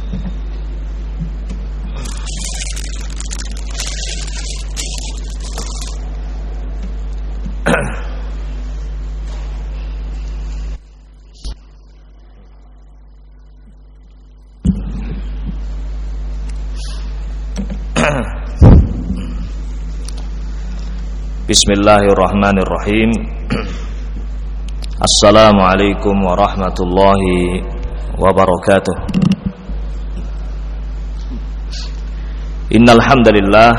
Bismillahirrahmanirrahim. Assalamualaikum warahmatullahi wabarakatuh. Innal hamdalillah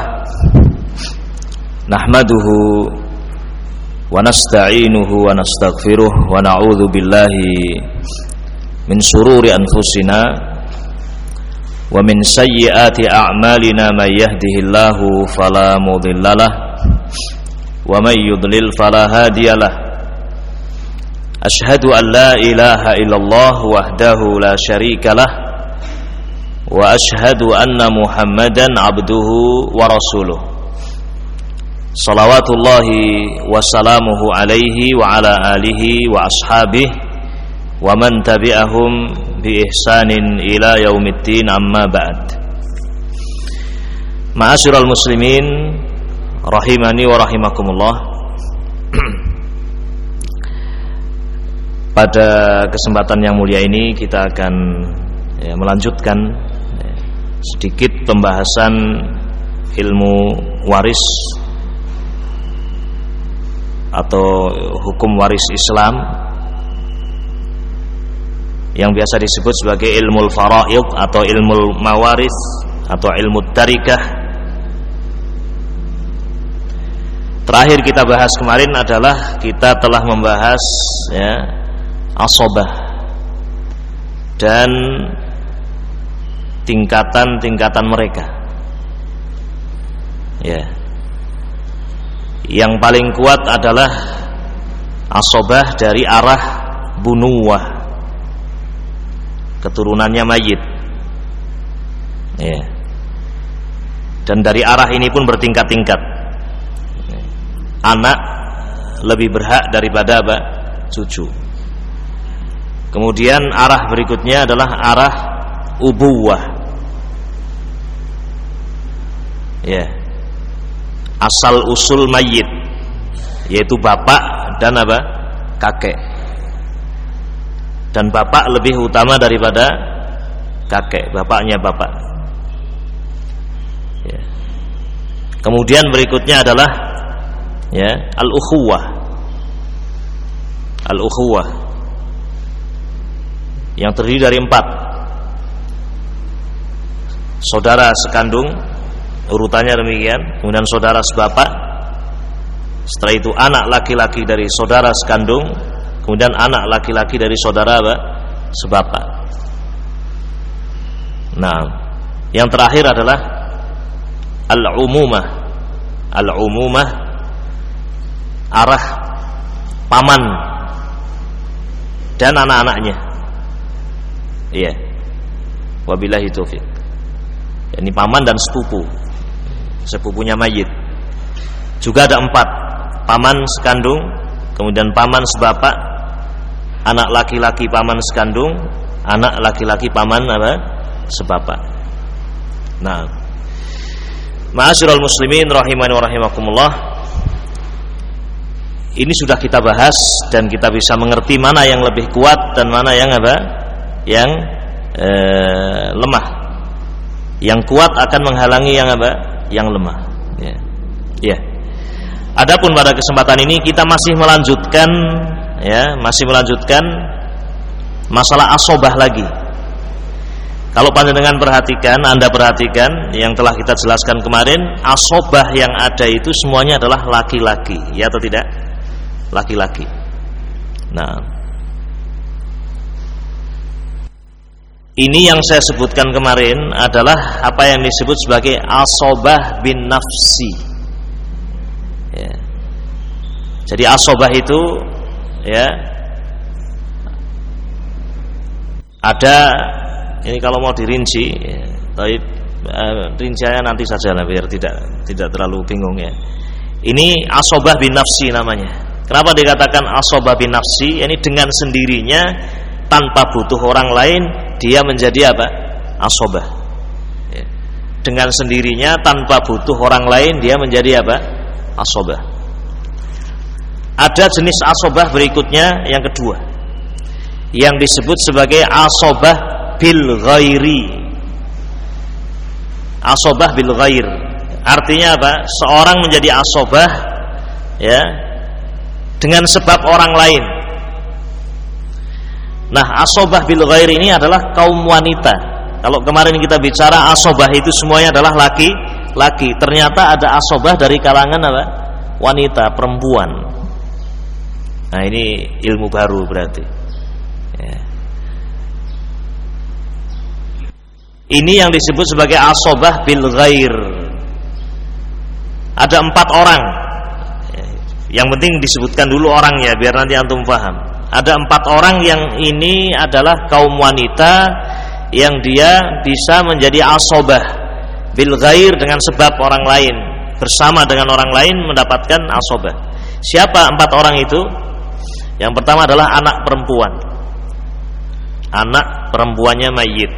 nahmaduhu wa nasta'inuhu wa nastaghfiruh wa na'udzu billahi min shururi anfusina wa min sayyiati a'malina may yahdihillahu fala mudhillalah wa may yudlil fala hadiyalah. Asyhadu an la ilaha illallah wahdahu la syarikalah wa asyhadu anna Muhammadan abduhu wa rasuluh. Salawatullahi wa salamuhu alaihi wa ala alihi wa ashabihi wa man tabi'ahum bi ihsanin ila yaumiddin, amma ba'd. Ma'asyiral muslimin rahimani wa rahimakumullah. Pada kesempatan yang mulia ini kita akan melanjutkan sedikit pembahasan ilmu waris atau hukum waris Islam yang biasa disebut sebagai ilmu faraid atau ilmu mawaris atau ilmu tarikah. Terakhir kita bahas kemarin adalah kita telah membahas asobah dan tingkatan-tingkatan mereka. Yang paling kuat adalah asobah dari arah bunuwah, keturunannya mayit. Dan dari arah ini pun bertingkat-tingkat. Anak lebih berhak daripada cucu. Kemudian arah berikutnya adalah arah ubuwah. Asal usul mayit, yaitu bapak dan kakek. Dan bapak lebih utama daripada kakek, bapaknya bapak. Kemudian berikutnya adalah al-ukhuwah. Al-ukhuwah yang terdiri dari 4. Saudara sekandung, urutannya demikian. Kemudian saudara sebapak. Setelah itu anak laki-laki dari saudara sekandung. Kemudian anak laki-laki dari saudara sebapak. Nah, yang terakhir adalah al-umumah. Al-umumah arah paman dan anak-anaknya. Wabillahi taufik. Ini paman dan sepupunya mayit. Juga ada 4. Paman sekandung, kemudian paman sebapak, anak laki-laki paman sekandung, anak laki-laki paman sebapak. Nah, ma'asyiral muslimin rahimani wa rahimakumullah. Ini sudah kita bahas dan kita bisa mengerti mana yang lebih kuat dan mana yang yang lemah. Yang kuat akan menghalangi yang lemah. Adapun pada kesempatan ini kita masih melanjutkan masalah asobah lagi. Kalau panjenengan Anda perhatikan yang telah kita jelaskan kemarin, asobah yang ada itu semuanya adalah laki-laki, ya atau tidak? Laki-laki. Nah, ini yang saya sebutkan kemarin adalah apa yang disebut sebagai asobah bin nafsi. Jadi asobah itu ada, ini kalau mau dirinci, rinciannya nanti saja biar tidak terlalu bingung ya. Ini asobah bin nafsi namanya. Kenapa dikatakan asobah bin nafsi? Ini dengan sendirinya tanpa butuh orang lain dia menjadi asobah. Ya. Dengan sendirinya tanpa butuh orang lain dia menjadi apa? Asobah. Ada jenis asobah berikutnya yang kedua, yang disebut sebagai asobah bil ghairi. Asobah bil ghair, artinya apa? Seorang menjadi asobah, ya, dengan sebab orang lain. Nah, asobah bil ghair ini adalah kaum wanita. Kalau kemarin kita bicara asobah itu semuanya adalah laki-laki, ternyata ada asobah dari kalangan apa? Wanita, perempuan. Nah, ini ilmu baru berarti. Ya. Ini yang disebut sebagai asobah bil ghair. Ada 4 orang. Yang penting disebutkan dulu orangnya biar nanti antum paham. Ada 4 orang yang ini adalah kaum wanita yang dia bisa menjadi asobah bil ghair dengan sebab orang lain, bersama dengan orang lain mendapatkan asobah. Siapa 4 orang itu? Yang pertama adalah anak perempuan. Anak perempuannya mayit.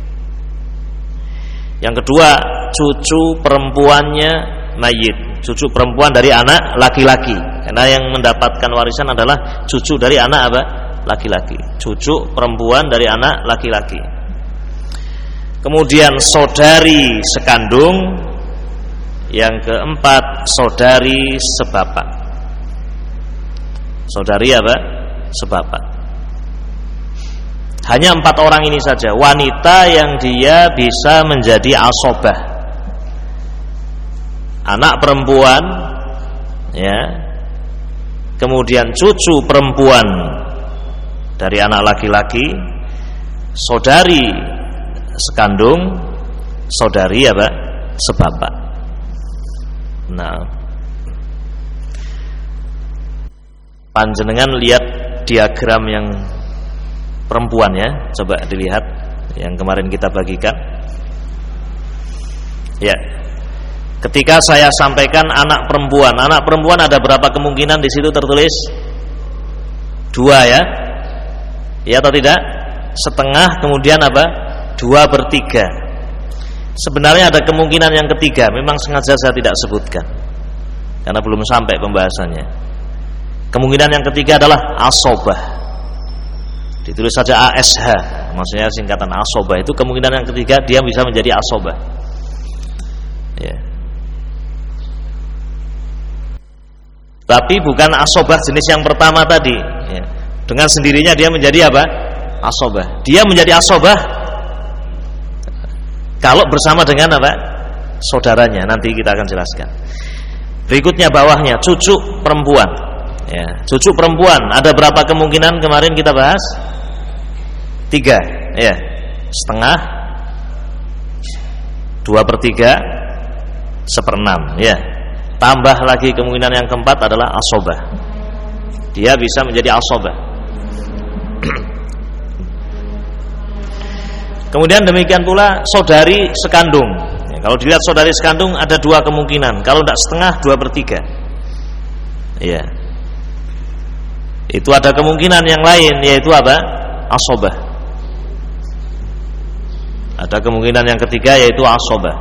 Yang kedua, cucu perempuannya mayit. Cucu perempuan dari anak laki-laki. Karena yang mendapatkan warisan adalah cucu dari anak apa? Laki-laki. Cucu perempuan dari anak laki-laki. Kemudian saudari sekandung. Yang keempat, saudari sebapak. Saudari apa? Sebapak. Hanya 4 orang ini saja wanita yang dia bisa menjadi asobah. Anak perempuan, ya, kemudian cucu perempuan dari anak laki-laki, saudari sekandung, saudari apa? Sebapak. Nah, panjenengan lihat diagram yang perempuan ya, coba dilihat yang kemarin kita bagikan. Ya. Ketika saya sampaikan anak perempuan ada berapa kemungkinan di situ tertulis? 2 ya. Ya atau tidak? Setengah, kemudian apa? 2/3. Sebenarnya ada kemungkinan yang ketiga, memang sengaja saya tidak sebutkan karena belum sampai pembahasannya. Kemungkinan yang ketiga adalah asobah. Ditulis saja ASH, maksudnya singkatan asobah. Itu kemungkinan yang ketiga, dia bisa menjadi asobah. Ya. Tapi bukan asobah jenis yang pertama tadi. Ya. Dengan sendirinya dia menjadi apa? Asobah. Dia menjadi asobah kalau bersama dengan apa? Saudaranya. Nanti kita akan jelaskan. Berikutnya bawahnya, cucu perempuan. Ya, cucu perempuan ada berapa kemungkinan kemarin kita bahas? 3, ya, setengah, 2/3, 1/6, ya. Tambah lagi kemungkinan yang keempat adalah asobah. Dia bisa menjadi asobah. Kemudian demikian pula saudari sekandung. Ya, kalau dilihat saudari sekandung ada 2 kemungkinan. Kalau tidak setengah, 2/3. Ya. Itu ada kemungkinan yang lain, yaitu apa? Asobah. Ada kemungkinan yang ketiga, yaitu asobah.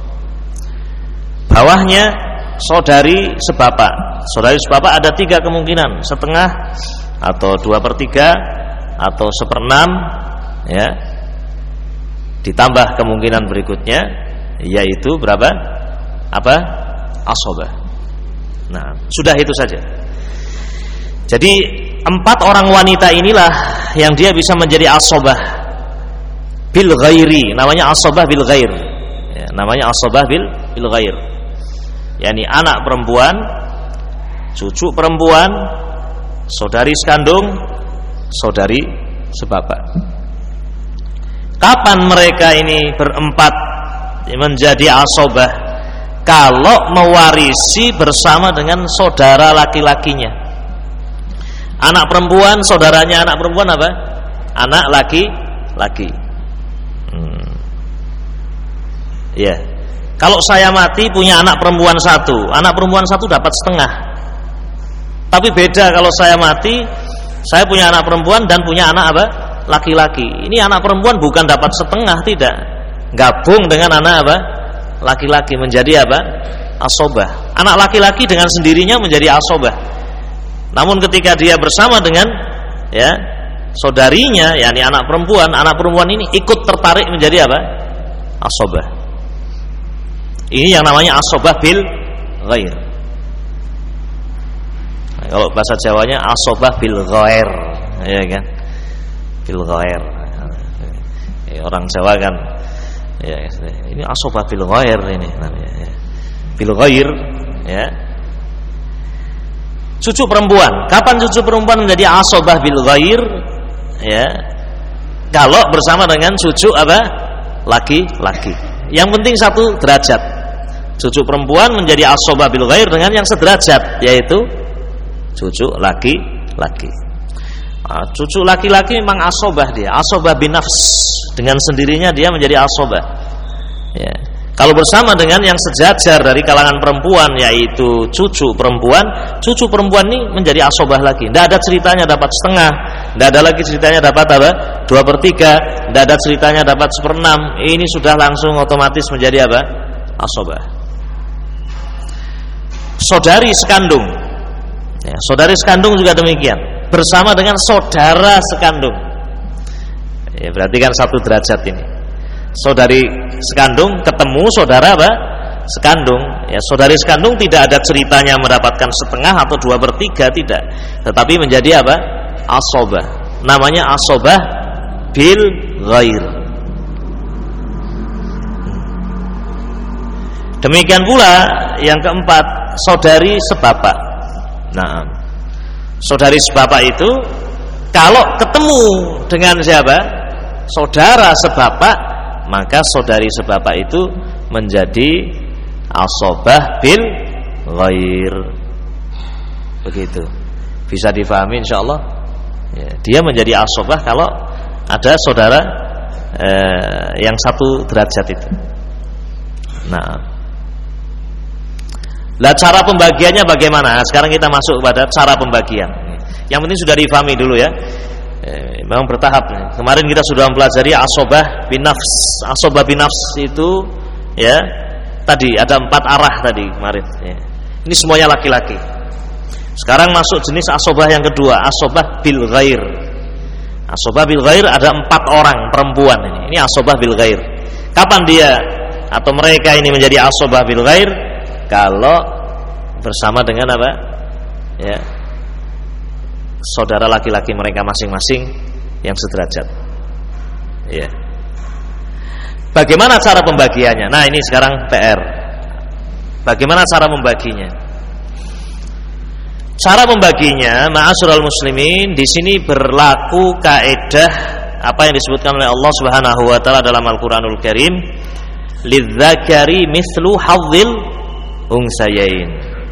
Bawahnya saudari sebapak. Saudari sebapak ada 3 kemungkinan, setengah atau 2/3 atau 1/6, ya. Ditambah kemungkinan berikutnya, yaitu berapa? Apa? Asobah. Nah, sudah itu saja. Jadi 4 orang wanita inilah yang dia bisa menjadi asobah bil ghairi. Namanya asobah bil ghair. Ya, namanya asobah bil ghair. yakni anak perempuan, cucu perempuan, saudari sekandung, saudari sebapak. Kapan mereka ini berempat menjadi asobah? Kalau mewarisi bersama dengan saudara laki-lakinya. Anak perempuan, saudaranya anak perempuan apa? Anak laki-laki. Ya. Kalau saya mati punya anak perempuan satu dapat setengah. Tapi beda kalau saya mati, saya punya anak perempuan dan punya anak apa? Laki-laki. Ini anak perempuan bukan dapat setengah, tidak. gabung dengan anak apa? Laki-laki menjadi apa? Asobah. Anak laki-laki dengan sendirinya menjadi asobah. Namun ketika dia bersama dengan ya saudarinya, yakni anak perempuan ini ikut tertarik menjadi apa? Asobah. Ini yang namanya asobah bil ghair. Nah, kalau bahasa Jawanya asobah bil ghair, ya kan? Bil ghair. Ya, orang Jawa kan ya, ini asobah bil ghair ini namanya. Ya. Bil ghair, ya. Cucu perempuan. Kapan cucu perempuan menjadi asobah bil ghair? Ya. Kalau bersama dengan cucu apa? Laki-laki. Yang penting satu derajat. Cucu perempuan menjadi asobah bil ghair dengan yang sederajat, yaitu cucu laki-laki. Nah, cucu laki-laki memang asobah dia, asobah binafs. Dengan sendirinya dia menjadi asobah. Ya. Kalau bersama dengan yang sejajar dari kalangan perempuan, yaitu cucu perempuan ini menjadi asobah lagi. Tidak ada ceritanya dapat setengah, tidak ada lagi ceritanya dapat apa? 2/3, tidak ada ceritanya dapat 1/6. Ini sudah langsung otomatis menjadi apa? Asobah. Saudari sekandung, ya, saudari sekandung juga demikian. Bersama dengan saudara sekandung, ya, berarti kan satu derajat ini. Saudari sekandung ketemu saudara apa? Sekandung. Ya, saudari sekandung tidak ada ceritanya mendapatkan setengah atau 2/3, tidak. Tetapi menjadi apa? Asobah. Namanya asobah bil ghair. Demikian pula yang keempat, saudari sebapak. Nah, saudari sebapak itu kalau ketemu dengan siapa? Saudara sebapak, maka saudari sebapak itu menjadi asobah bil ghair. Begitu. Bisa difahami insyaallah. Ya, dia menjadi asobah kalau ada saudara yang satu derajat itu. Nah, cara pembagiannya bagaimana? Nah, sekarang kita masuk pada cara pembagian. Yang penting sudah difahami dulu ya. Memang bertahap. Kemarin kita sudah mempelajari asobah binafs. Asobah binafs itu ya tadi ada 4 arah tadi kemarin. Ya. Ini semuanya laki-laki. Sekarang masuk jenis asobah yang kedua, asobah bil ghair. Asobah bil ghair ada 4 orang perempuan ini. Ini asobah bil ghair. Kapan dia atau mereka ini menjadi asobah bil ghair? Kalau bersama dengan apa? Ya. Saudara laki-laki mereka masing-masing yang sederajat. Ya. Bagaimana cara pembagiannya? Nah, ini sekarang PR. Bagaimana cara membaginya? Cara membaginya, ma'asyiral muslimin, di sini berlaku kaidah apa yang disebutkan oleh Allah Subhanahu wa taala dalam Al-Qur'anul Karim, lidzakari mithlu hadzil unsayain.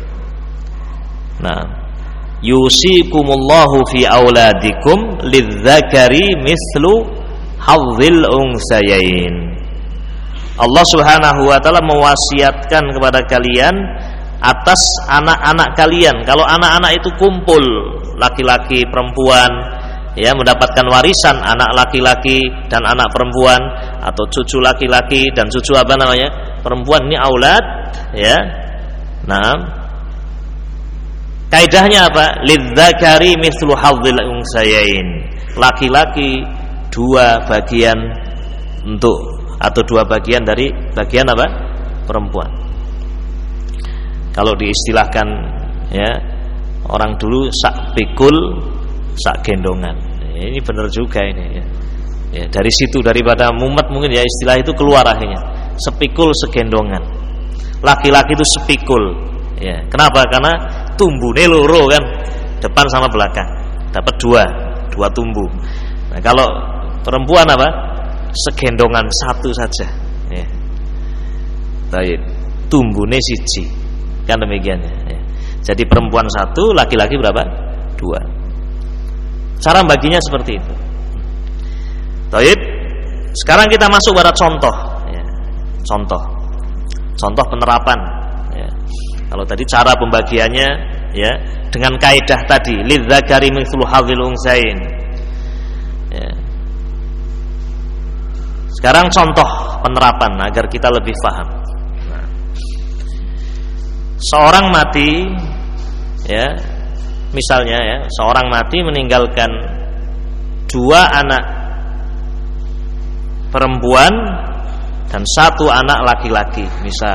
Nah, yusikumullahu fi auladikum lidzakari mithlu hadzil unsayain. Allah Subhanahu wa taala mewasiatkan kepada kalian atas anak-anak kalian. Kalau anak-anak itu kumpul, laki-laki, perempuan, ya, mendapatkan warisan anak laki-laki dan anak perempuan, atau cucu laki-laki dan cucu apa namanya? Perempuan, ini aulad, ya. Nah, kaidahnya apa? Lidzakari mithlu hadzil unsayain. Laki-laki 2 bagian untuk atau 2 bagian dari bagian apa? Perempuan. Kalau diistilahkan ya orang dulu sak pikul sak gendongan. Ini benar juga ini ya. Ya, dari situ daripada mumet mungkin ya istilah itu keluar akhirnya. Sepikul segendongan. Laki-laki itu sepikul. Ya, kenapa? Karena tumbune loro kan, depan sama belakang. Dapat 2 tumbuh. Nah, kalau perempuan apa? Segendongan 1 saja. Ya. Baik, tumbune siji. Kan demikian ya. Jadi perempuan 1, laki-laki berapa? 2. Cara baginya seperti itu. Baik. Sekarang kita masuk pada contoh ya. Contoh penerapan ya. Kalau tadi cara pembagiannya ya dengan kaidah tadi lidzakari mithlu hadzil unsayain. Ya. Sekarang contoh penerapan agar kita lebih paham. Nah, seorang mati, ya, misalnya ya, seorang mati meninggalkan 2 anak perempuan dan 1 anak laki-laki, misal.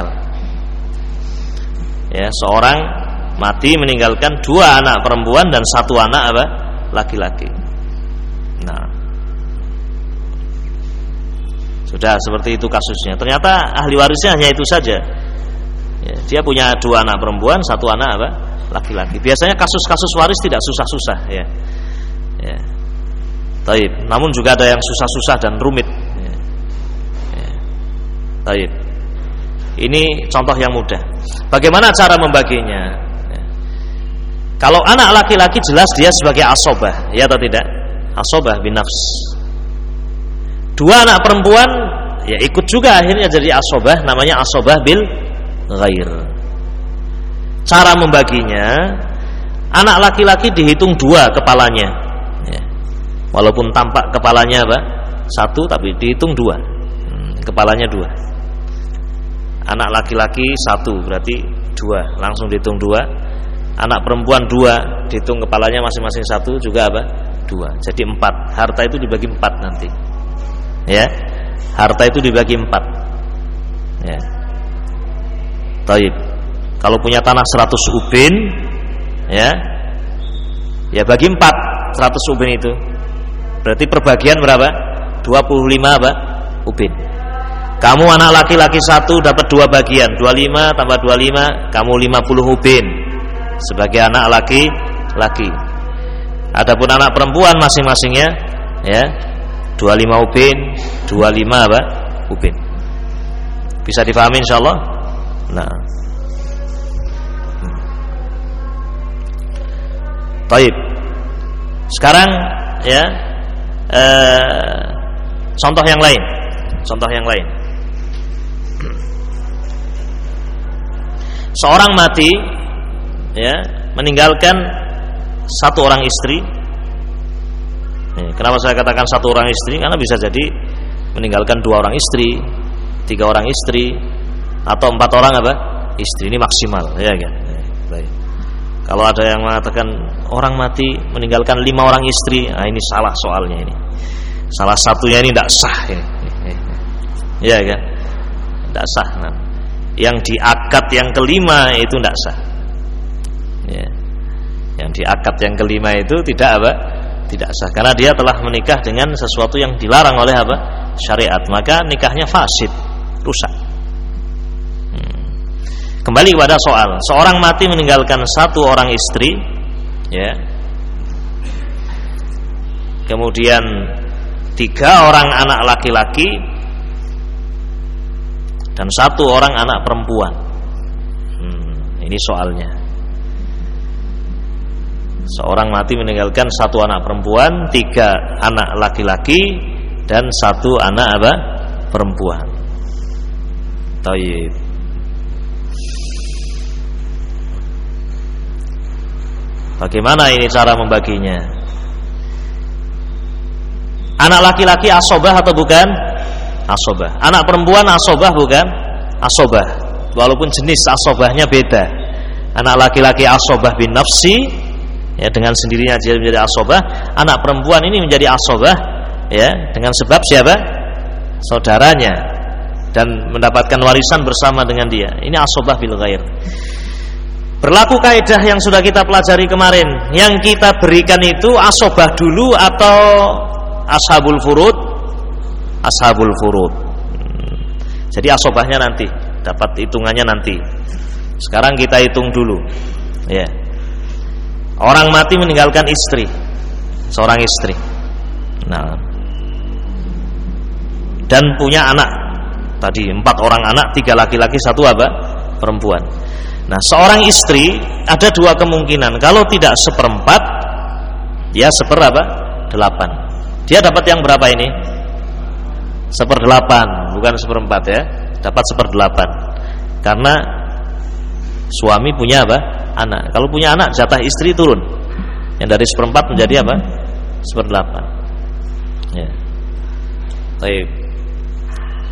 Ya, seorang mati meninggalkan 2 anak perempuan dan 1 anak apa? Laki-laki. Nah, sudah seperti itu kasusnya. Ternyata ahli warisnya hanya itu saja. Ya, dia punya 2 anak perempuan, 1 anak apa? Laki-laki. Biasanya kasus-kasus waris tidak susah-susah, ya. Ya. Taib. Namun juga ada yang susah-susah dan rumit. Ya. Ya. Taib. Ini contoh yang mudah. Bagaimana cara membaginya? Ya. Kalau anak laki-laki jelas dia sebagai asobah, ya atau tidak? Asobah bin nafs. 2 anak perempuan ya ikut juga akhirnya jadi asobah, namanya asobah bil ghair. Cara membaginya, anak laki-laki dihitung 2 kepalanya, ya. Walaupun tampak kepalanya apa? 1 tapi dihitung 2, kepalanya 2. Anak laki-laki 1 berarti 2, langsung dihitung 2. Anak perempuan 2 dihitung kepalanya masing-masing 1 juga apa? 2. Jadi 4. Harta itu dibagi 4 nanti. Ya. Harta itu dibagi 4. Ya. Taib. Kalau punya tanah 100 ubin, ya. Ya bagi 4 100 ubin itu. Berarti perbagian berapa? 25 apa? Ubin. Kamu anak laki-laki 1 dapat 2 bagian, 25 tambah 25, kamu 50 ubin sebagai anak laki-laki. Adapun anak perempuan masing-masingnya, ya, 25 ubin, 25 apa? Ubin. Bisa difahami insyaallah? Nah. Baik. Sekarang ya contoh yang lain. Contoh yang lain. Seorang mati, ya, meninggalkan 1 orang istri. Kenapa saya katakan 1 orang istri? Karena bisa jadi meninggalkan 2 orang istri, 3 orang istri, atau 4 orang apa? Istri. Ini maksimal, ya kan? Baik. Kalau ada yang mengatakan orang mati meninggalkan 5 orang istri, nah ini salah soalnya ini. Salah satunya ini tidak sah ini. Ya kan? Tidak sah. Nah, yang diakad yang kelima itu tidak sah. Ya. Yang diakad yang kelima itu tidak apa? Tidak sah karena dia telah menikah dengan sesuatu yang dilarang oleh apa? Syariat. Maka nikahnya fasid, rusak. Kembali kepada soal, seorang mati meninggalkan 1 orang istri, ya. Kemudian 3 orang anak laki-laki dan 1 orang anak perempuan. Ini soalnya. Seorang mati meninggalkan 1 anak perempuan, 3 anak laki-laki dan 1 anak apa? Perempuan. Taib. Bagaimana ini cara membaginya? Anak laki-laki asobah atau bukan? Asobah. Anak perempuan asobah bukan? Asobah. Walaupun jenis asobahnya beda. Anak laki-laki asobah bin nafsi, ya, dengan sendirinya dia menjadi asobah. Anak perempuan ini menjadi asobah, ya, dengan sebab siapa? Saudaranya, dan mendapatkan warisan bersama dengan dia. Ini asobah bil ghair. Berlaku kaidah yang sudah kita pelajari kemarin. Yang kita berikan itu asobah dulu atau ashabul furud? Ashabul furud. Jadi asobahnya nanti, dapat hitungannya nanti. Sekarang kita hitung dulu, ya. Orang mati meninggalkan istri, seorang istri. Nah, dan punya anak. Tadi 4 orang anak, 3 laki-laki, 1 apa? Perempuan. Nah, seorang istri ada 2 kemungkinan. Kalau tidak 1/4, dia 1/8. Dia dapat yang berapa ini? 1/8, bukan 1/4 ya. Dapat 1/8. Karena suami punya apa? Anak. Kalau punya anak, jatah istri turun. Yang dari 1/4 menjadi apa? 1/8. Ya. Baik.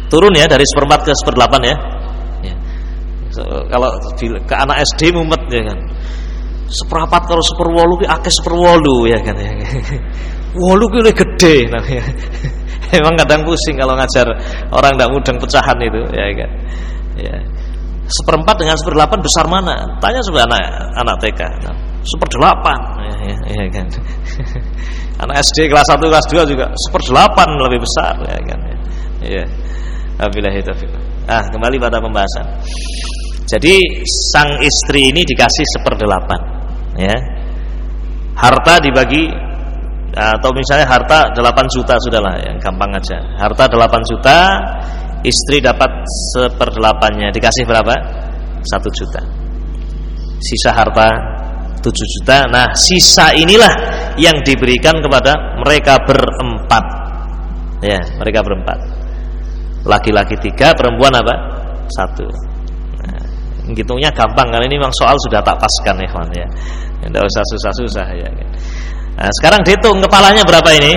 Turun ya dari 1/4 ke 1/8 ya. Ya. So, kalau ke anak SD mumet ya kan. 1/4 kalau 1/8 ki akeh 1/8 ya kan ya. 8 ki luwih gede namanya. Emang kadang pusing kalau ngajar orang ndak mudeng pecahan itu ya kan. Ya. 1/4 dengan 1/8 besar mana? Tanya coba anak TK. 1/8 ya kan. Anak SD kelas 1 kelas 2 juga 1/8 lebih besar ya kan. Ya. Wabillahi taufiq. Kembali pada pembahasan. Jadi sang istri ini dikasih 1/8 ya. Harta dibagi, atau misalnya harta 8 juta sudahlah ya, gampang aja. Harta 8 juta, istri dapat 1/8-nya, dikasih berapa? 1 juta. Sisa harta 7 juta. Nah, sisa inilah yang diberikan kepada mereka berempat. Ya, mereka berempat. Laki-laki 3, perempuan apa? 1. Nah, ngitungnya gampang karena ini memang soal sudah tak paskan ya, kawan ya. Enggak usah susah-susah ya. Nah, sekarang dihitung kepalanya berapa ini?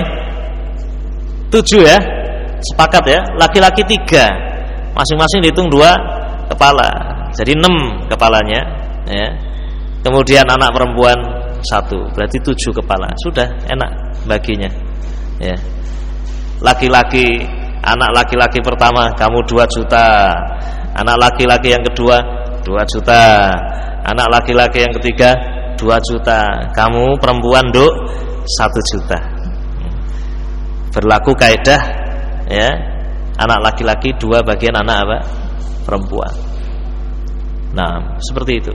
7 ya. Sepakat ya. Laki-laki 3. Masing-masing dihitung 2 kepala. Jadi 6 kepalanya ya. Kemudian anak perempuan 1, berarti 7 kepala. Sudah enak baginya. Ya. Laki-laki, anak laki-laki pertama kamu 2 juta. Anak laki-laki yang kedua 2 juta. Anak laki-laki yang ketiga 2 juta. Kamu perempuan Duk 1 juta. Berlaku kaidah ya. Anak laki-laki 2 bagian anak apa? Perempuan. Nah, seperti itu.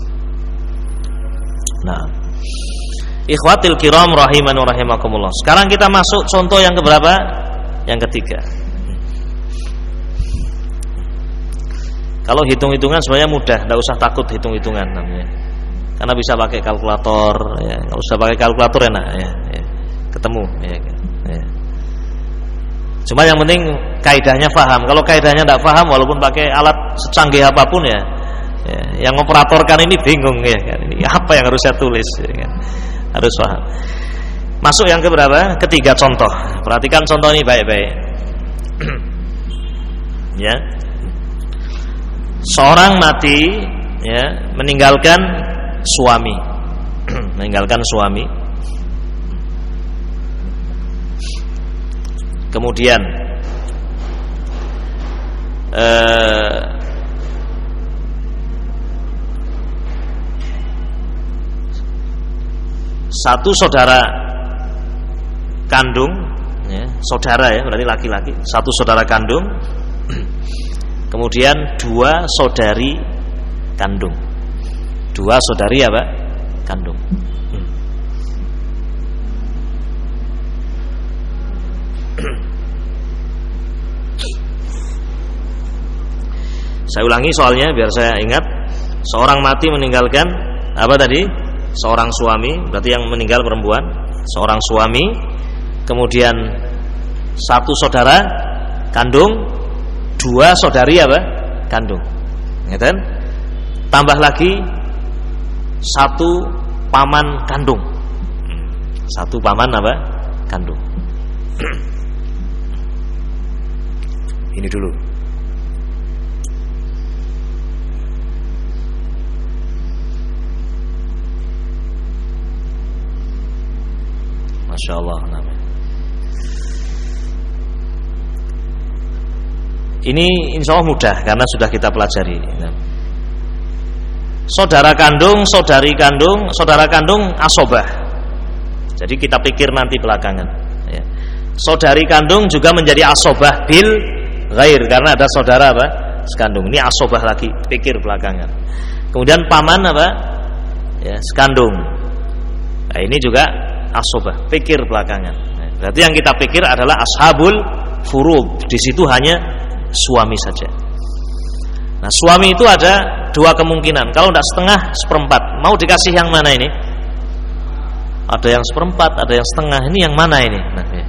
Nah, ikhwatil kiram rahiman wa rahimakumullah. Sekarang kita masuk contoh yang keberapa? Yang ketiga. Kalau hitung-hitungan sebenarnya mudah, tidak usah takut hitung-hitungan namanya. Karena bisa pakai kalkulator ya. Kalau usah pakai kalkulator enak ya. Ketemu ya. Cuma yang penting kaidahnya paham. Kalau kaidahnya tidak paham, walaupun pakai alat secanggih apapun ya, yang operatorkan ini bingung ya kan. Ini apa yang harus saya tulis ya kan. Harus paham. Masuk yang keberapa? Ketiga contoh. Perhatikan contoh ini baik-baik. Ya. Seorang mati ya, meninggalkan suami. Meninggalkan suami. Kemudian satu saudara kandung ya, saudara ya, berarti laki-laki, satu saudara kandung, kemudian 2 saudari kandung. 2 saudari apa? Kandung. Saya ulangi soalnya biar saya ingat. Seorang mati meninggalkan apa tadi? Seorang suami, berarti yang meninggal perempuan. Seorang suami, kemudian 1 saudara kandung, 2 saudari apa? Kandung. Ya kan? Tambah lagi 1 paman kandung. 1 paman apa? Kandung. Ini dulu. Masya Allah. Ini insya Allah mudah karena sudah kita pelajari. Saudara kandung, saudari kandung, saudara kandung asobah. Jadi kita pikir nanti belakangan. Saudari kandung juga menjadi asobah bil ghair karena ada saudara apa? Sekandung. Ini asobah lagi, pikir belakangan. Kemudian paman apa? Ya, sekandung. Nah, ini juga asobah, pikir belakangan. Nah, berarti yang kita pikir adalah ashabul furud. Di situ hanya suami saja. Nah, suami itu ada 2 kemungkinan. Kalau tidak setengah, 1/4. Mau dikasih yang mana ini? Ada yang 1/4, ada yang setengah. Ini yang mana ini? Nah, ya.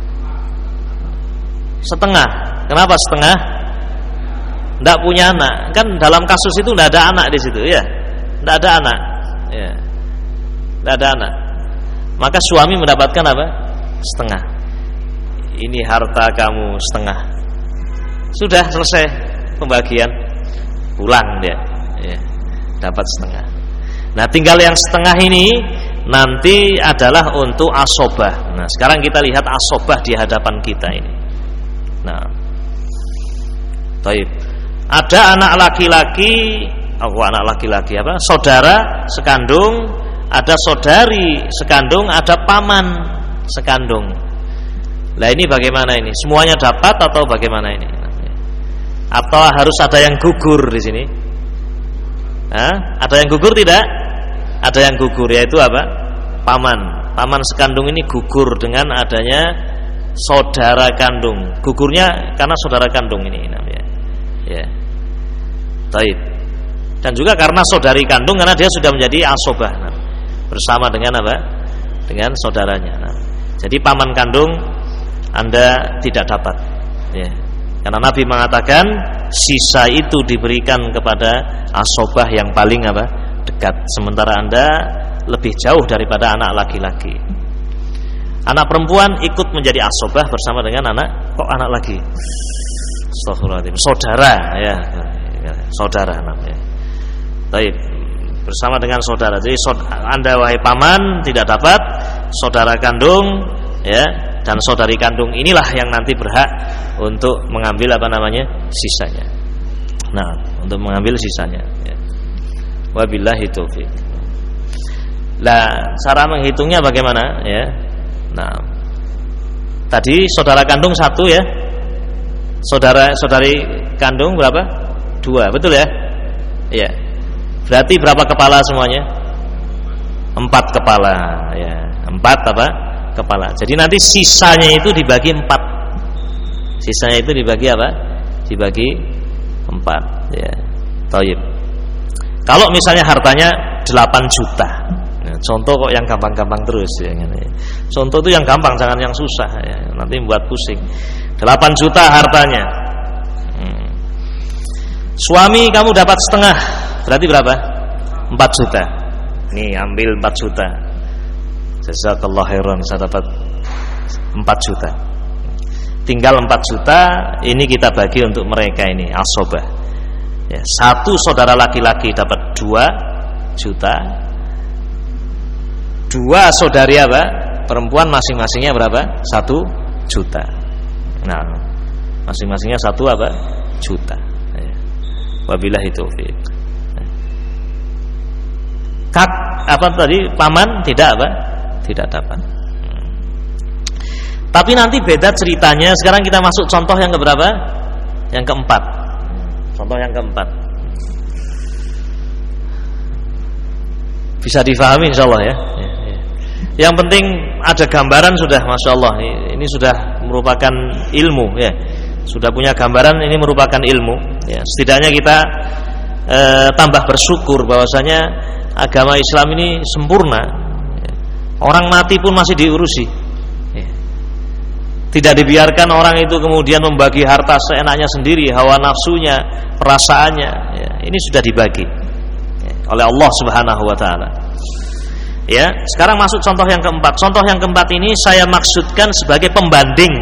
Setengah. Kenapa setengah? Tidak punya anak. Kan dalam kasus itu tidak ada anak di situ, ya. Tidak ada anak. Ya. Tidak ada anak. Maka suami mendapatkan apa? Setengah. Ini harta kamu setengah. Sudah selesai pembagian, pulang dia, ya, dapat setengah. Nah, tinggal yang setengah ini nanti adalah untuk asobah. Nah, sekarang kita lihat asobah di hadapan kita ini. Nah, baik. Ada anak laki-laki, anak laki-laki apa? Saudara sekandung, ada saudari sekandung, ada paman sekandung. Lah ini bagaimana ini? Semuanya dapat atau bagaimana ini? Atau harus ada yang gugur di sini? Ada yang gugur tidak? Ada yang gugur, yaitu apa? Paman. Paman sekandung ini gugur dengan adanya saudara kandung. Gugurnya karena saudara kandung ini namanya. Ya. Taib. Dan juga karena saudari kandung, karena dia sudah menjadi asobah, nah, bersama dengan apa? Dengan saudaranya. Nah, jadi paman kandung Anda tidak dapat. Ya. Karena Nabi mengatakan sisa itu diberikan kepada asobah yang paling apa? Dekat. Sementara Anda lebih jauh daripada anak laki-laki. Anak perempuan ikut menjadi asobah bersama dengan anak lagi. Astagfirullahaladzim. Saudara, ya, saudara namanya. Baik, bersama dengan saudara. Jadi Anda wahai paman tidak dapat, saudara kandung, ya, dan saudari kandung inilah yang nanti berhak untuk mengambil apa namanya sisanya. Nah, untuk mengambil sisanya. Ya. Wabillahi taufik. Lah, cara menghitungnya bagaimana? Ya. Nah, tadi saudara kandung 1 ya. Saudari kandung berapa? 2, betul ya? Iya. Berarti berapa kepala semuanya? 4 kepala, ya. 4 apa? Kepala. Jadi nanti sisanya itu dibagi 4. Sisanya itu dibagi apa? Dibagi 4, ya. Thayyib. Kalau misalnya hartanya 8 juta. Nah, contoh kok yang gampang-gampang terus ya. Contoh itu yang gampang, jangan yang susah ya. Nanti membuat pusing. 8 juta hartanya. Suami kamu dapat setengah, berarti berapa? 4 juta. Nih ambil 4 juta. Jazakallahu khairan, saya dapat 4 juta. Tinggal 4 juta ini kita bagi untuk mereka ini asobah. Ya, 1 saudara laki-laki dapat 2 juta. 2 saudari apa? Perempuan masing-masingnya berapa? 1 juta. Nah, masing-masingnya 1 apa? Juta. Ya. Wabillahi taufik. Kak apa tadi? Paman tidak apa? Tidak dapat. Tapi nanti beda ceritanya. Sekarang kita masuk contoh yang keberapa? Yang keempat. Contoh yang keempat. Bisa difahami insyaallah ya. Yang penting ada gambaran sudah, masya Allah. Ini sudah merupakan ilmu ya. Sudah punya gambaran, ini merupakan ilmu. Ya, setidaknya kita tambah bersyukur bahwasanya agama Islam ini sempurna. Ya. Orang mati pun masih diurusi. Ya. Tidak dibiarkan orang itu kemudian membagi harta seenaknya sendiri, hawa nafsunya, perasaannya. Ya. Ini sudah dibagi ya, oleh Allah Subhanahu Wa Taala. Ya, sekarang masuk contoh yang keempat. Contoh yang keempat ini saya maksudkan sebagai pembanding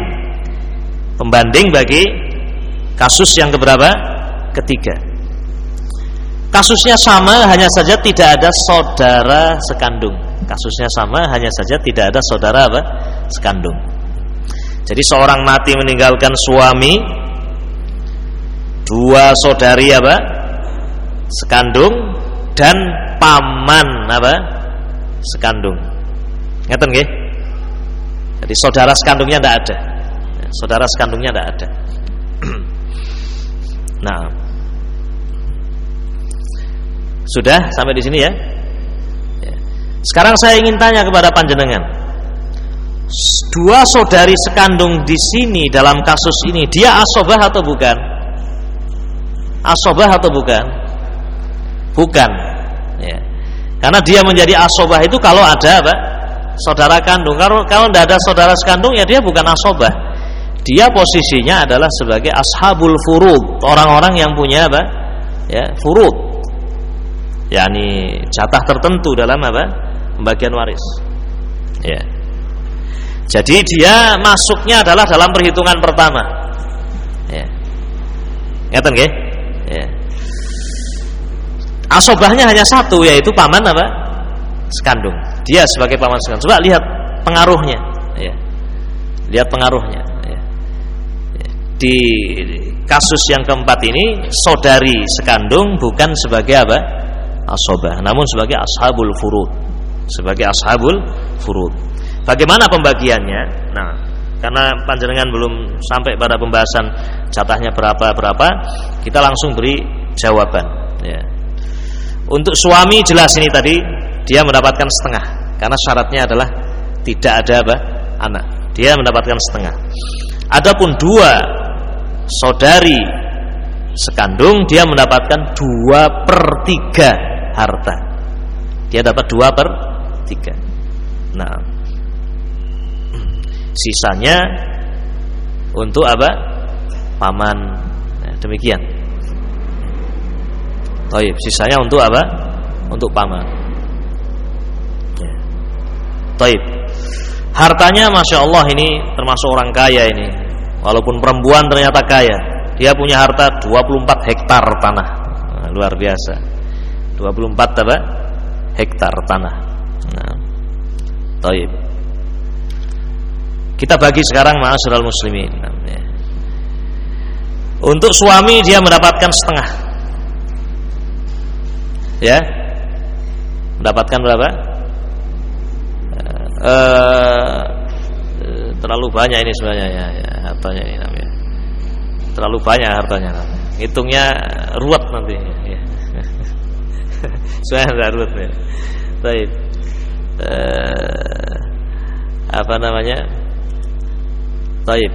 bagi kasus yang keberapa? Ketiga. Kasusnya sama, hanya saja tidak ada saudara sekandung. Kasusnya sama, hanya saja tidak ada saudara apa? Sekandung. Jadi seorang mati meninggalkan suami, 2 saudari apa? Sekandung dan paman apa? Sekandung. Ngeten nggih? Jadi saudara sekandungnya tidak ada. Saudara sekandungnya tidak ada. Nah, sudah sampai di sini ya. Sekarang saya ingin tanya kepada panjenengan. 2 saudari sekandung di sini dalam kasus ini, dia asobah atau bukan? Asobah atau bukan? Bukan. Ya. Karena dia menjadi asobah itu kalau ada apa? Saudara kandung. Kalau tidak ada saudara sekandung ya dia bukan asobah. Dia posisinya adalah sebagai ashabul furud, orang-orang yang punya apa? Ya, furud. yakni jatah tertentu dalam apa? Pembagian waris. Ya. Jadi dia masuknya adalah dalam perhitungan pertama. Ya. Ngeten nggih? Ya. Asobahnya hanya satu, yaitu paman apa? Sekandung. Dia sebagai paman sekandung. Coba lihat pengaruhnya, ya. Lihat pengaruhnya, ya. Di kasus yang keempat ini, saudari sekandung bukan sebagai apa? Asobah, namun sebagai ashabul furud. Sebagai ashabul furud. Bagaimana pembagiannya? Nah, karena panjenengan belum sampai pada pembahasan jatahnya berapa, kita langsung beri jawaban, ya. Untuk suami jelas ini tadi dia mendapatkan setengah, karena syaratnya adalah tidak ada apa? Anak. Dia mendapatkan setengah. Adapun dua saudari sekandung, dia mendapatkan 2/3 harta. Dia dapat 2/3. Nah, sisanya untuk apa? Paman. Nah, demikian. Baik, sisanya untuk apa? Untuk paman. Ya. Baik. Hartanya Masya Allah ini termasuk orang kaya ini. Walaupun perempuan ternyata kaya. Dia punya harta 24 hektar tanah. Nah, luar biasa. 24 apa? Hektar tanah. Nah. Baik. Kita bagi sekarang ma'asyiral muslimin. Untuk suami dia mendapatkan setengah. Ya, mendapatkan berapa? Terlalu banyak ini sebenarnya, ya, hartanya ini namanya. Terlalu banyak hartanya. Hitungnya ruwet nanti. Ya. Sebenarnya tidak ruwet. Ya. Baik. Apa namanya? Baik.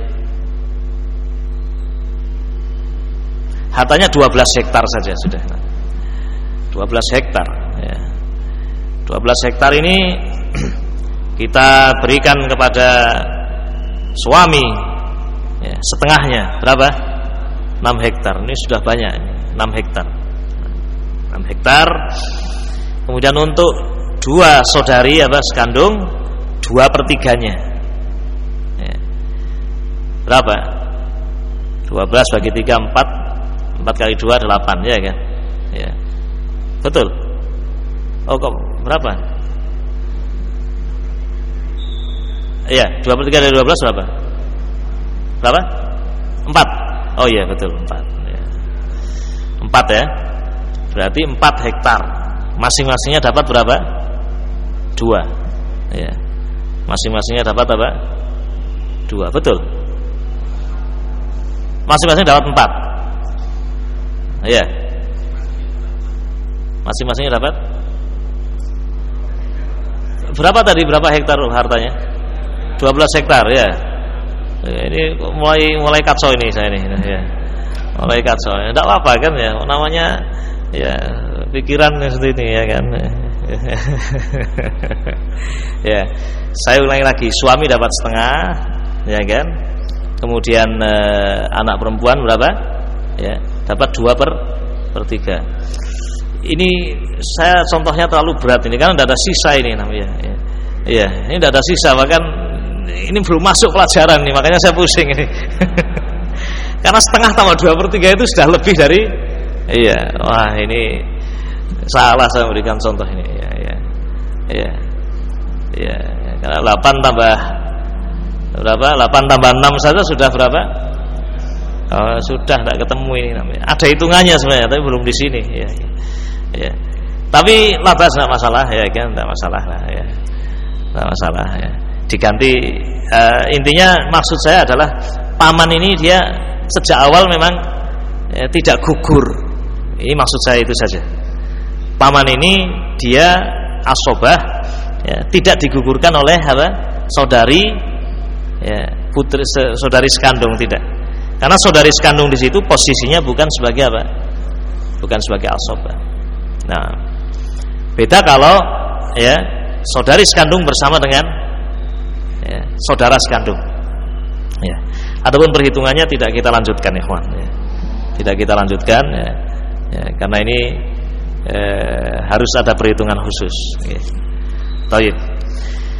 Hartanya 12 hektar saja sudah. 12 hektar, ya. 12 hektar ini kita berikan kepada suami, ya, setengahnya berapa? 6 hektar. Ini sudah banyak, 6 hektar. 6 hektar. Kemudian untuk dua saudari apa sekandung, 2/3-nya. Ya. Berapa? 12 bagi 3 4. 4 kali 2 8, ya kan? Ya. Betul. Oh, kok berapa? Iya, 2/3 dari 12 berapa? Berapa? 4. Oh iya, betul, 4. Ya. 4 ya. Berarti 4 hektar. Masing-masingnya dapat berapa? 2. Ya. Masing-masingnya dapat apa? 2, betul. Masing-masing dapat 4. Iya. Masing-masingnya dapat berapa tadi? Berapa hektar hartanya? 12 hektar, ya. Ini mulai kacau ini saya ini, ya. Mulai kacau. Enggak apa-apa kan, ya. Namanya ya pikiran seperti ini, ya kan. Ya. Saya ulangi lagi, suami dapat setengah, ya kan. Kemudian anak perempuan berapa? Ya, dapat 2/3. Ini saya contohnya terlalu berat ini karena tidak ada sisa ini namanya. Iya, ini tidak ada sisa, bahkan ini belum masuk pelajaran nih, makanya saya pusing ini. Karena setengah tambah 2/3 itu sudah lebih dari. Iya, wah ini salah saya memberikan contoh ini. Iya. Karena 8 tambah berapa? 8 tambah 6 saja sudah berapa? Oh, sudah tidak ketemu ini namanya. Ada hitungannya sebenarnya, tapi belum di sini. Ya. Tapi labas tidak masalah, ya kan, tidak masalah lah, ya. Tidak masalah, ya. Diganti. Intinya maksud saya adalah paman ini dia sejak awal memang tidak gugur. Ini maksud saya itu saja. Paman ini dia asobah, ya, tidak digugurkan oleh apa? Saudari, ya, putri saudari sekandung, tidak. Karena saudari sekandung di situ posisinya bukan sebagai apa? Bukan sebagai asobah. Nah, beda kalau ya saudari sekandung bersama dengan ya, saudara sekandung. Ya. Adapun perhitungannya tidak kita lanjutkan, ikhwan. Ya. Tidak kita lanjutkan, ya. Ya, karena ini harus ada perhitungan khusus. Ya. Baik.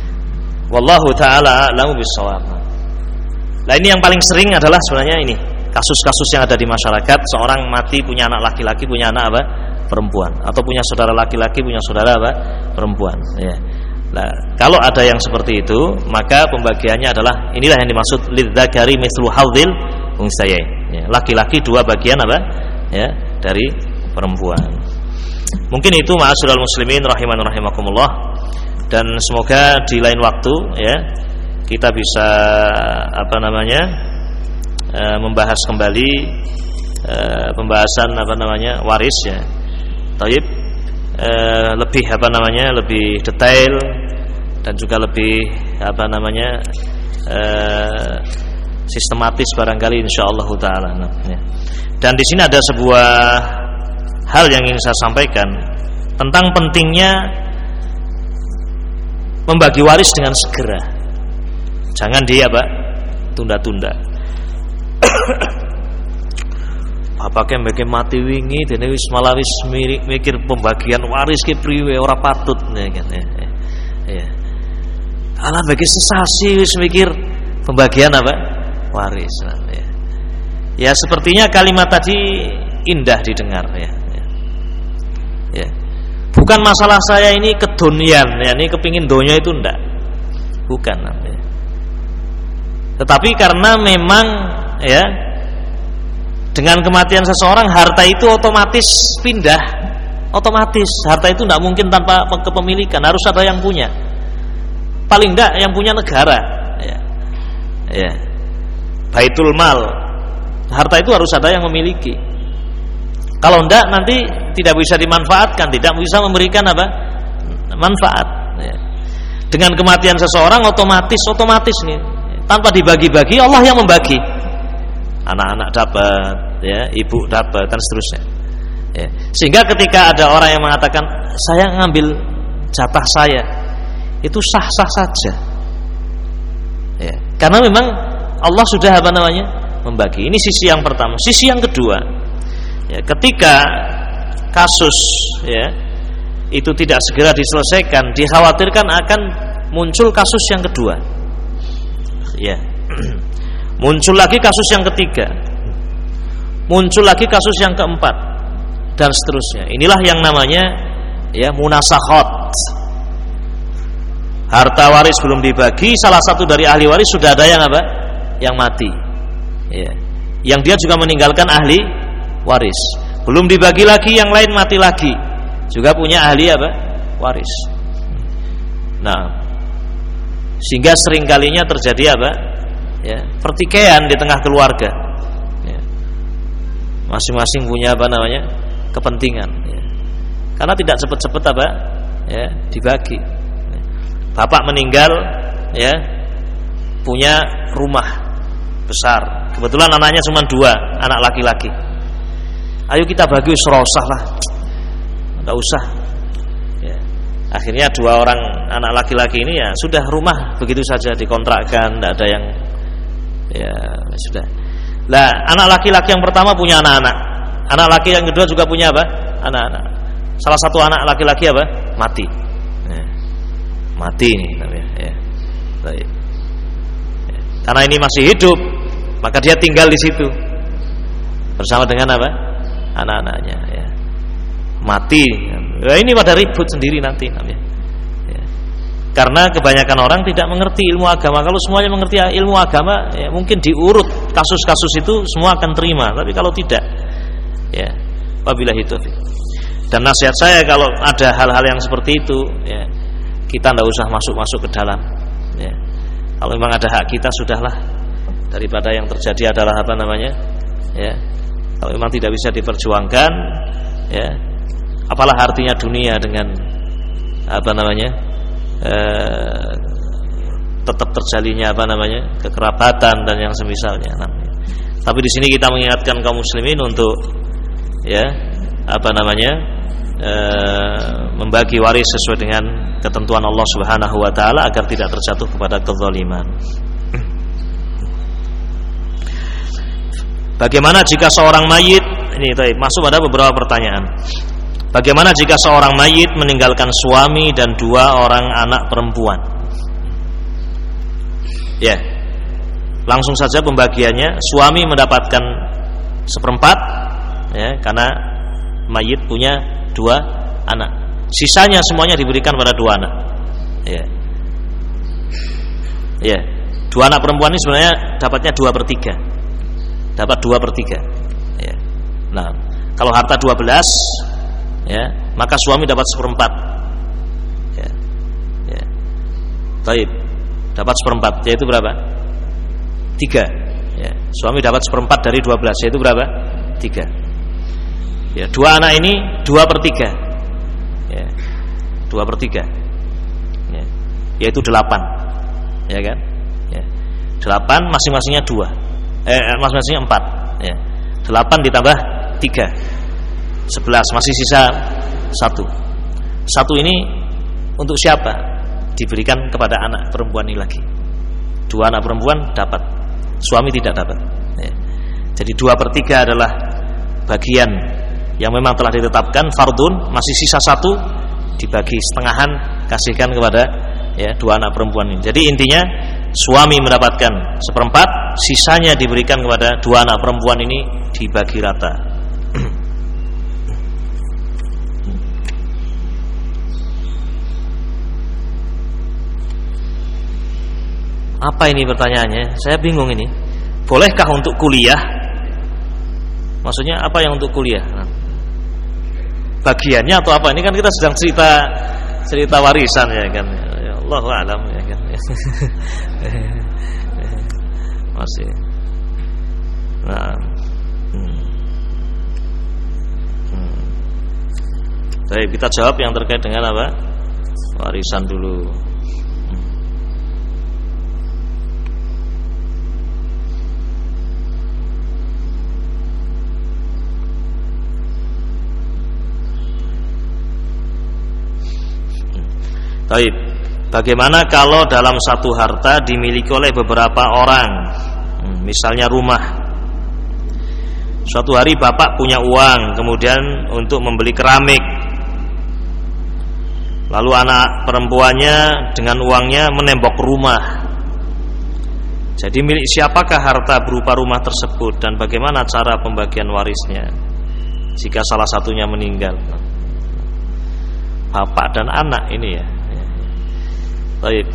Wallahu taala a'lamu bissawab. Nah, ini yang paling sering adalah sebenarnya ini kasus-kasus yang ada di masyarakat, seorang mati punya anak laki-laki, punya anak apa? Perempuan, atau punya saudara laki-laki, punya saudara apa? Perempuan, ya. Nah, kalau ada yang seperti itu, maka pembagiannya adalah inilah yang dimaksud lidzakari mithlu hadzil unsyayain. Ya, laki-laki 2 bagian apa? Ya, dari perempuan. Mungkin itu ma'asyiral muslimin rahiman rahimakumullah, dan semoga di lain waktu ya kita bisa apa namanya? Membahas kembali pembahasan apa namanya? Waris ya. Taib lebih apa namanya? Lebih detail dan juga lebih apa namanya? Sistematis barangkali insyaallah taala. Ya. Dan di sini ada sebuah hal yang ingin saya sampaikan tentang pentingnya membagi waris dengan segera. Jangan tunda-tunda. Bapake mbeke mati wingi dene wis malah wis mikir pembagian waris ki priwe, ora patut ya kan. Ya. Ala mbeke sesasi wis mikir pembagian waris. Ya sepertinya kalimat tadi indah didengar ya. Ya. Bukan masalah saya ini kedunian ya, ini kepingin donya itu enggak. Bukan ya. Tetapi karena memang ya dengan kematian seseorang harta itu otomatis pindah. Otomatis harta itu enggak mungkin tanpa kepemilikan, harus ada yang punya. Paling enggak yang punya negara ya. Ya. Baitul mal. Harta itu harus ada yang memiliki. Kalau enggak nanti tidak bisa dimanfaatkan, tidak bisa memberikan apa? Manfaat ya. Dengan kematian seseorang otomatis nih, tanpa dibagi-bagi Allah yang membagi. Anak-anak dapat ya, ibu dapat dan seterusnya. Ya. Sehingga ketika ada orang yang mengatakan saya ngambil jatah saya, itu sah-sah saja. Ya. Karena memang Allah sudah apa namanya? Membagi. Ini sisi yang pertama. Sisi yang kedua, ya, ketika kasus ya itu tidak segera diselesaikan, dikhawatirkan akan muncul kasus yang kedua. Ya. Muncul lagi kasus yang ketiga. Muncul lagi kasus yang keempat dan seterusnya. Inilah yang namanya ya munasakhat. Harta waris belum dibagi, salah satu dari ahli waris sudah ada yang apa? Yang mati. Ya. Yang dia juga meninggalkan ahli waris. Belum dibagi lagi, yang lain mati lagi, juga punya ahli apa? Waris. Nah, sehingga seringkalinya terjadi apa? Ya, pertikaian di tengah keluarga. Ya. Masing-masing punya apa namanya? Kepentingan. Ya. Karena tidak cepat-cepat apa? Ya, dibagi. Ya. Bapak meninggal, ya, punya rumah besar. Kebetulan anaknya cuma 2, anak laki-laki. Ayo kita bagi, serosah lah, nggak usah. Ya. Akhirnya 2 orang anak laki-laki ini ya sudah rumah begitu saja dikontrakkan, tidak ada yang ya sudah. Lah anak laki-laki yang pertama punya anak-anak, anak laki yang kedua juga punya apa? Anak-anak. Salah satu anak laki-laki apa? Mati. Ya. Mati ini namanya. Ya. Baik. Ya. Karena ini masih hidup, maka dia tinggal di situ bersama dengan apa? Anak-anaknya. Ya. Mati. Ya, ini pada ribut sendiri nanti namanya. Ya. Karena kebanyakan orang tidak mengerti ilmu agama. Kalau semuanya mengerti ilmu agama, ya, mungkin diurut kasus-kasus itu semua akan terima. Tapi kalau tidak, ya, wabillahi taufiq. Dan nasihat saya kalau ada hal-hal yang seperti itu, ya, kita tidak usah masuk-masuk ke dalam. Ya. Kalau memang ada hak kita, sudahlah. Daripada yang terjadi adalah apa namanya, ya. Kalau memang tidak bisa diperjuangkan, ya, apalah artinya dunia dengan apa namanya, tetap terjalinnya apa namanya kekerabatan dan yang semisalnya. Tapi di sini kita mengingatkan kaum muslimin untuk ya apa namanya membagi waris sesuai dengan ketentuan Allah Subhanahu wa taala agar tidak terjatuh kepada kezaliman. Bagaimana jika seorang mayit, ini masuk pada beberapa pertanyaan. Bagaimana jika seorang mayit meninggalkan suami dan 2 orang anak perempuan? Ya. langsung saja pembagiannya, suami mendapatkan 1/4 ya, karena mayit punya 2 anak. Sisanya semuanya diberikan pada 2 anak. Ya. Ya. 2 anak perempuan ini sebenarnya dapatnya 2/3. Dapat 2/3. Ya. Nah, kalau harta 12 ya, maka suami dapat 1/4. Ya. Ya. Baik. Dapat 1/4, yaitu berapa? 3. Ya. Suami dapat 1/4 dari 12, yaitu berapa? 3. Ya, 2 anak ini 2/3. Ya. 2/3. Ya. Yaitu 8. Ya kan? Ya. 8 masing-masingnya 2. Masing-masingnya 4. Ya. 8 ditambah 3. 11, masih sisa 1. 1 ini untuk siapa? Diberikan kepada anak perempuan ini lagi. 2 anak perempuan dapat, suami tidak dapat. Ya. Jadi 2/3 adalah bagian yang memang telah ditetapkan fardun, masih sisa 1 dibagi setengahan, kasihkan kepada ya 2 anak perempuan ini. Jadi intinya suami mendapatkan 1/4, sisanya diberikan kepada 2 anak perempuan ini, dibagi rata. Apa ini pertanyaannya? Saya bingung ini. Bolehkah untuk kuliah? Maksudnya apa yang untuk kuliah? Bagiannya atau apa? Ini kan kita sedang cerita warisan ya kan. Ya Allahu a'lam ya kan. Masih. Nah. Baik, kita jawab yang terkait dengan apa? Warisan dulu. Baik, bagaimana kalau dalam satu harta dimiliki oleh beberapa orang, misalnya rumah. Suatu hari bapak punya uang, kemudian untuk membeli keramik. Lalu anak perempuannya dengan uangnya menembok rumah. Jadi milik siapakah harta berupa rumah tersebut, dan bagaimana cara pembagian warisnya jika salah satunya meninggal? Bapak dan anak ini ya. Baik.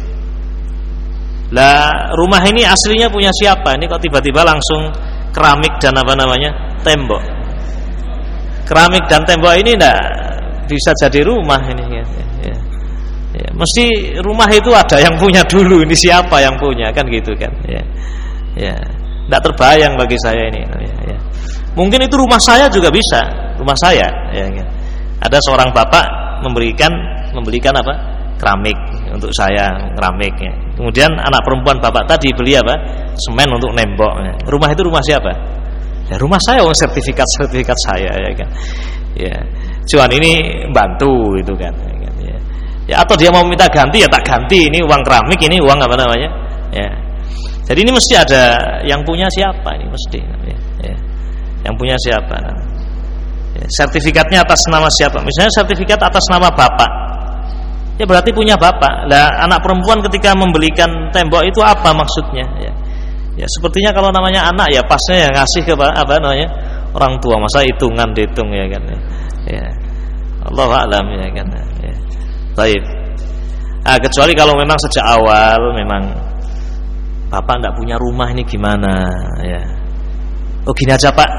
Lah rumah ini aslinya punya siapa? Ini kok tiba-tiba langsung keramik dan apa namanya? Tembok. Keramik dan tembok ini enggak bisa jadi rumah ini ya. Ya. Mesti rumah itu ada yang punya dulu, ini siapa yang punya kan gitu kan. Ya. Ya. Enggak terbayang bagi saya ini ya. Mungkin itu rumah saya juga bisa, rumah saya ya. Ada seorang bapak membelikan apa? Keramik untuk saya, keramik ya. Kemudian anak perempuan bapak tadi beli apa? Semen untuk nembok ya. Rumah itu rumah siapa? Ya rumah saya, sertifikat saya ya kan. Ya. Cuman ini bantu itu kan. Ya. Ya atau dia mau minta ganti ya tak ganti, ini uang keramik, ini uang apa namanya? Ya. Jadi ini mesti ada yang punya siapa ini mesti ya. Yang punya siapa? Ya. Sertifikatnya atas nama siapa? Misalnya sertifikat atas nama bapak. Ya berarti punya bapak. Lah anak perempuan ketika membelikan tembok itu apa maksudnya? Ya sepertinya kalau namanya anak ya pasnya ya ngasih ke apa namanya orang tua, masa hitungan dihitung ya kan? Ya Allahu a'lam ya kan? Ya. Baik. Kecuali kalau memang sejak awal memang bapak tidak punya rumah, ini gimana? Ya. Oh gini aja pak.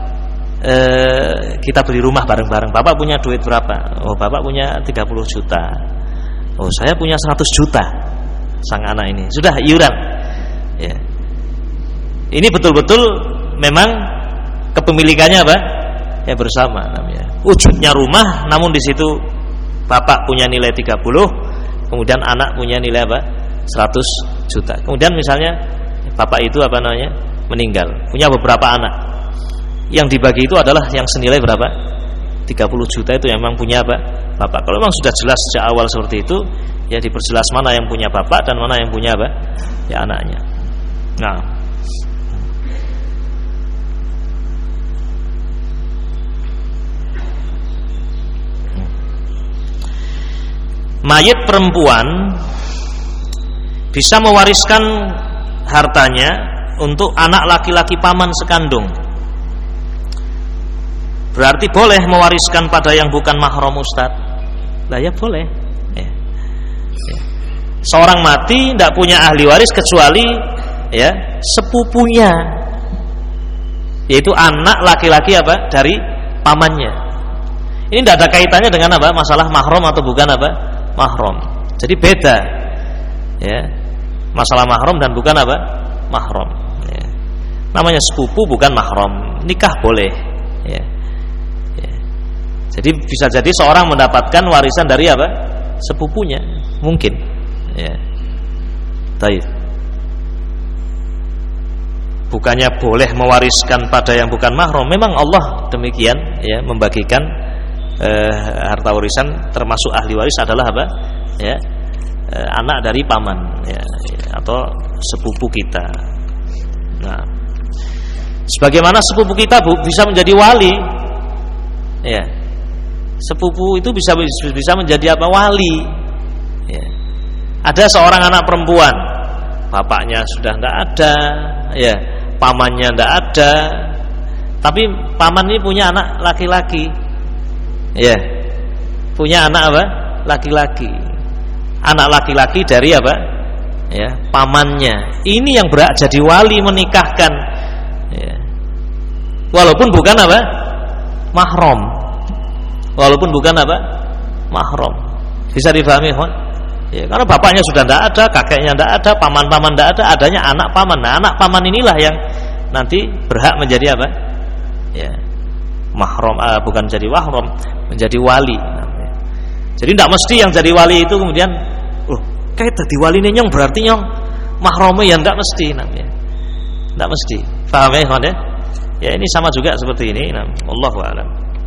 Kita beli rumah bareng-bareng. Bapak punya duit berapa? Oh bapak punya 30 juta. Oh saya punya 100 juta. Sang anak ini sudah iuran ya. Ini betul-betul memang kepemilikannya apa? Ya bersama namanya. Wujudnya rumah, namun di situ bapak punya nilai 30, kemudian anak punya nilai apa? 100 juta. Kemudian misalnya bapak itu apa namanya? Meninggal, punya beberapa anak. Yang dibagi itu adalah yang senilai berapa? 30 juta itu yang memang punya apa? Bapak. Kalau memang sudah jelas sejak awal seperti itu, ya diperjelas mana yang punya bapak dan mana yang punya apa? Ya anaknya. Nah, mayit perempuan bisa mewariskan hartanya untuk anak laki-laki paman sekandung, berarti boleh mewariskan pada yang bukan mahram Ustaz? Lah ya boleh. Ya. Seorang mati tidak punya ahli waris kecuali ya sepupunya, yaitu anak laki-laki apa dari pamannya. Ini tidak ada kaitannya dengan apa masalah mahram atau bukan apa mahram. Jadi beda ya masalah mahram dan bukan apa mahram ya. Namanya sepupu bukan mahram, nikah boleh ya. Ya. Jadi bisa jadi seorang mendapatkan warisan dari apa sepupunya mungkin ya. Baik. Bukannya boleh mewariskan pada yang bukan mahram, memang Allah demikian ya membagikan harta warisan termasuk ahli waris adalah apa ya anak dari paman ya, atau sepupu kita. Nah, sebagaimana sepupu kita bisa menjadi wali ya, sepupu itu bisa menjadi apa wali ya. Ada seorang anak perempuan, bapaknya sudah tidak ada ya, pamannya tidak ada, tapi paman ini punya anak laki-laki ya, punya anak apa laki-laki, anak laki-laki dari apa ya pamannya. Ini yang berhak jadi wali menikahkan ya. Walaupun bukan apa mahram, walaupun bukan apa mahram. Bisa difahami kan ya, karena bapaknya sudah tidak ada, kakeknya tidak ada, paman-paman tidak ada, adanya anak paman. Nah, anak paman inilah yang nanti berhak menjadi apa ya mahram, bukan jadi mahram, menjadi wali. Jadi tidak mesti yang jadi wali itu kemudian kayak tadi wali ini nyong berarti nyong mahramnya ya, tidak mesti namanya. Tidak mesti. Paham ya, kawan ya? Ya ini sama juga seperti ini. Nah, wallahu a'lam.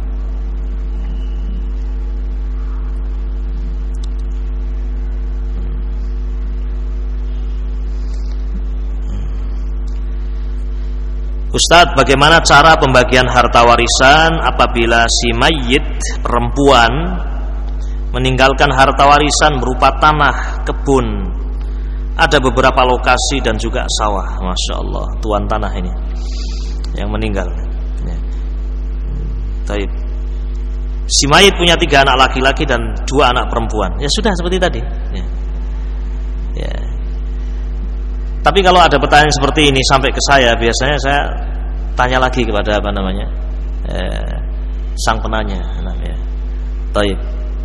Ustadz, bagaimana cara pembagian harta warisan apabila si mayit perempuan meninggalkan harta warisan berupa tanah, kebun, ada beberapa lokasi dan juga sawah. Masya Allah, tuan tanah ini yang meninggal ya. Taib. Si mayit punya 3 anak laki-laki dan 2 anak perempuan. Ya sudah seperti tadi ya. Ya. Tapi kalau ada pertanyaan seperti ini sampai ke saya, biasanya saya tanya lagi kepada apa namanya sang penanya namanya. Taib.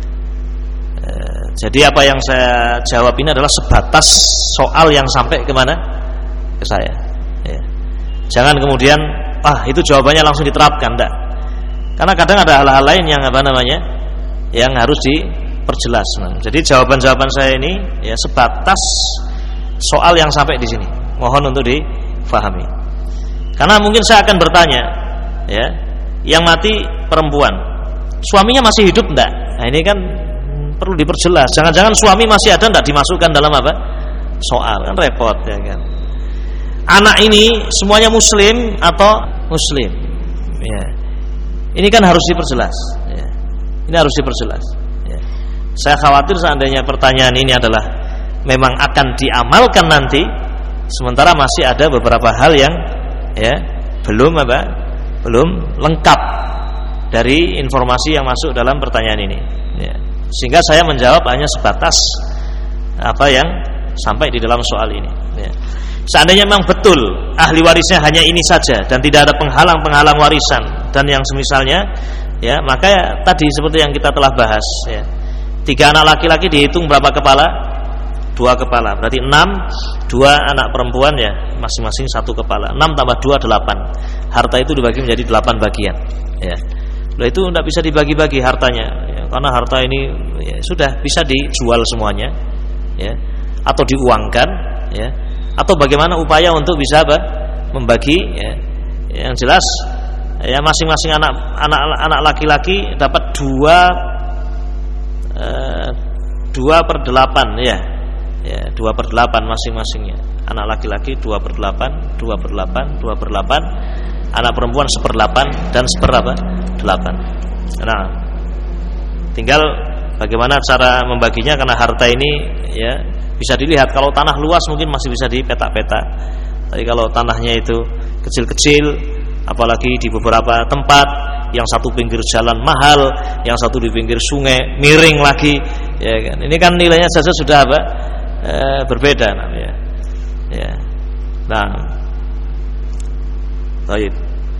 Jadi apa yang saya jawab ini adalah sebatas soal yang sampai kemana ke saya ya. Jangan kemudian itu jawabannya langsung diterapkan, enggak. Karena kadang ada hal-hal lain yang apa namanya yang harus diperjelas. Jadi jawaban-jawaban saya ini ya sebatas soal yang sampai di sini, mohon untuk difahami. Karena mungkin saya akan bertanya, ya, yang mati perempuan, suaminya masih hidup enggak? Nah ini kan perlu diperjelas. Jangan-jangan suami masih ada enggak dimasukkan dalam apa? Soal, kan repot ya kan. Anak ini semuanya muslim atau muslim? Ya. Ini kan harus diperjelas. Ya. Ini harus diperjelas. Ya. Saya khawatir seandainya pertanyaan ini adalah memang akan diamalkan nanti, sementara masih ada beberapa hal yang ya belum lengkap dari informasi yang masuk dalam pertanyaan ini ya. Sehingga saya menjawab hanya sebatas apa yang sampai di dalam soal ini ya. Seandainya memang betul ahli warisnya hanya ini saja dan tidak ada penghalang warisan dan yang semisalnya ya, maka tadi seperti yang kita telah bahas ya, 3 anak laki-laki dihitung berapa kepala? 2 kepala, berarti 6, 2 anak perempuan ya, masing-masing 1 kepala. 6 tambah 2 8. Harta itu dibagi menjadi 8 bagian. Ya. Loh, itu tidak bisa dibagi-bagi hartanya, ya, karena harta ini ya, sudah bisa dijual semuanya, ya, atau diuangkan, ya, atau bagaimana upaya untuk bisa membagi. Ya. Yang jelas, ya masing-masing anak laki-laki dapat 2/8 ya. Ya, 2/8 masing-masingnya. Anak laki-laki 2/8, 2/8, 2/8. Anak perempuan 1/8 dan 1/8. Nah, tinggal bagaimana cara membaginya, karena harta ini ya bisa dilihat. Kalau tanah luas mungkin masih bisa dipetak-petak. Tapi kalau tanahnya itu kecil-kecil, apalagi di beberapa tempat, yang satu pinggir jalan mahal, yang satu di pinggir sungai miring lagi, ya kan? Ini kan nilainya saja sudah apa? Berbeda namanya. Ya. Nah, baik.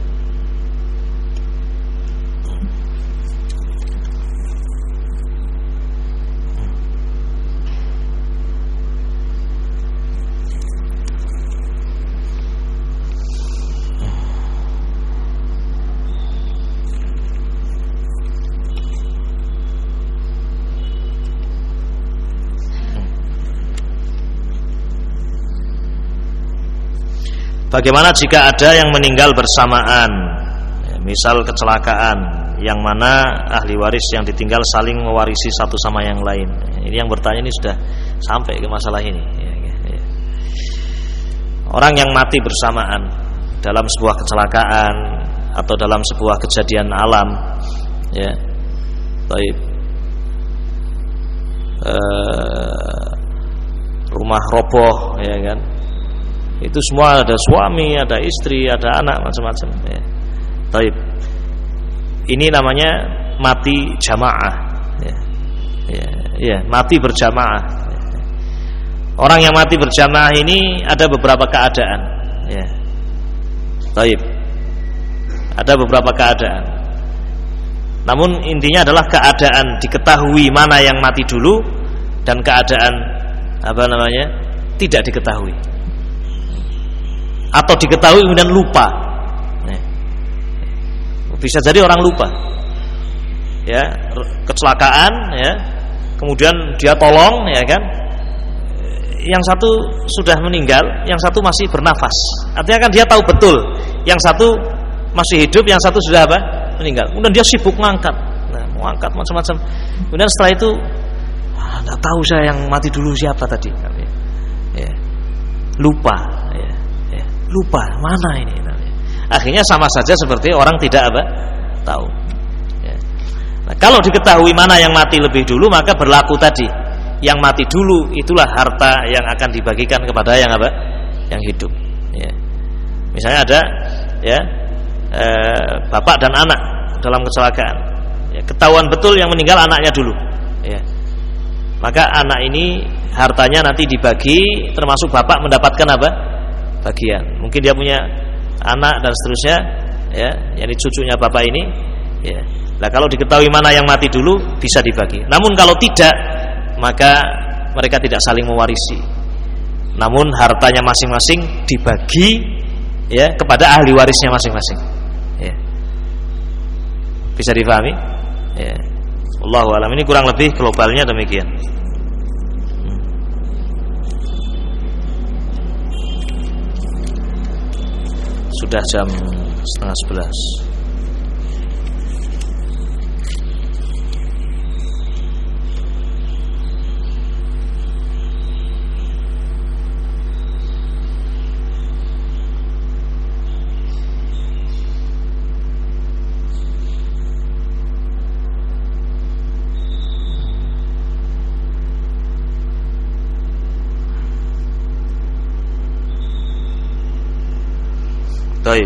Bagaimana jika ada yang meninggal bersamaan, misal kecelakaan, yang mana ahli waris yang ditinggal saling mewarisi satu sama yang lain? Ini yang bertanya ini sudah sampai ke masalah ini. Orang yang mati bersamaan dalam sebuah kecelakaan atau dalam sebuah kejadian alam, ya, baik, rumah roboh, ya kan? Itu semua ada suami, ada istri, ada anak, macam-macam. Ya. Baik. Ini namanya mati jamaah. Ya. Ya. Ya, mati berjamaah. Ya. Orang yang mati berjamaah ini ada beberapa keadaan. Ya. Baik. Ada beberapa keadaan. Namun intinya adalah keadaan diketahui mana yang mati dulu dan keadaan tidak diketahui. Atau diketahui kemudian lupa. Bisa jadi orang lupa, ya, kecelakaan, ya, kemudian dia tolong, ya kan, yang satu sudah meninggal, yang satu masih bernafas. Artinya kan dia tahu betul, yang satu masih hidup, yang satu sudah meninggal. Kemudian dia sibuk ngangkat, mau angkat macam-macam. Kemudian setelah itu, nggak tahu saya yang mati dulu siapa tadi, ya, lupa, ya. Lupa mana ini. Akhirnya sama saja seperti orang tidak tahu. Ya. Nah, kalau diketahui mana yang mati lebih dulu, maka berlaku tadi. Yang mati dulu itulah harta yang akan dibagikan kepada yang yang hidup. Ya. Misalnya ada, ya, bapak dan anak dalam kecelakaan. Ya, ketahuan betul yang meninggal anaknya dulu. Ya. Maka anak ini hartanya nanti dibagi, termasuk bapak mendapatkan bagian. Mungkin dia punya anak dan seterusnya, ya, yakni cucunya bapak ini, ya. Nah, kalau diketahui mana yang mati dulu bisa dibagi. Namun kalau tidak, maka mereka tidak saling mewarisi. Namun hartanya masing-masing dibagi, ya, kepada ahli warisnya masing-masing. Ya. Bisa difahami? Ya. Wallahu a'lam. Ini kurang lebih globalnya demikian. Sudah jam 10:30. Baik.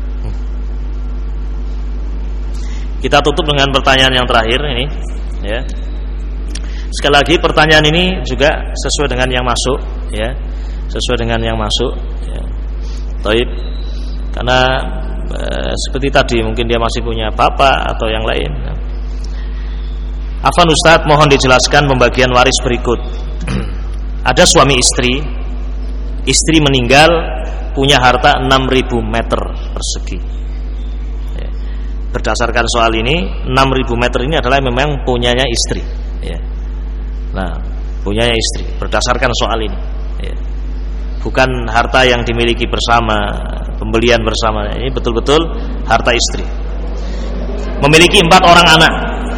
Kita tutup dengan pertanyaan yang terakhir ini, ya. Sekali lagi pertanyaan ini juga sesuai dengan yang masuk, ya. Sesuai dengan yang masuk, ya. Baik. Karena seperti tadi mungkin dia masih punya bapak atau yang lain. Afwan Ustaz, mohon dijelaskan pembagian waris berikut. Ada suami istri, istri meninggal punya harta 6.000 meter persegi. Ya. Berdasarkan soal ini, 6.000 meter ini adalah memang punyanya istri. Ya. Nah, punyanya istri. Berdasarkan soal ini, ya. Bukan harta yang dimiliki bersama, pembelian bersama. Ini betul-betul harta istri. Memiliki 4 orang anak,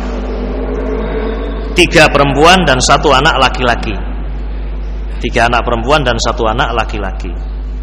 3 perempuan dan 1 anak laki-laki. 3 anak perempuan dan 1 anak laki-laki.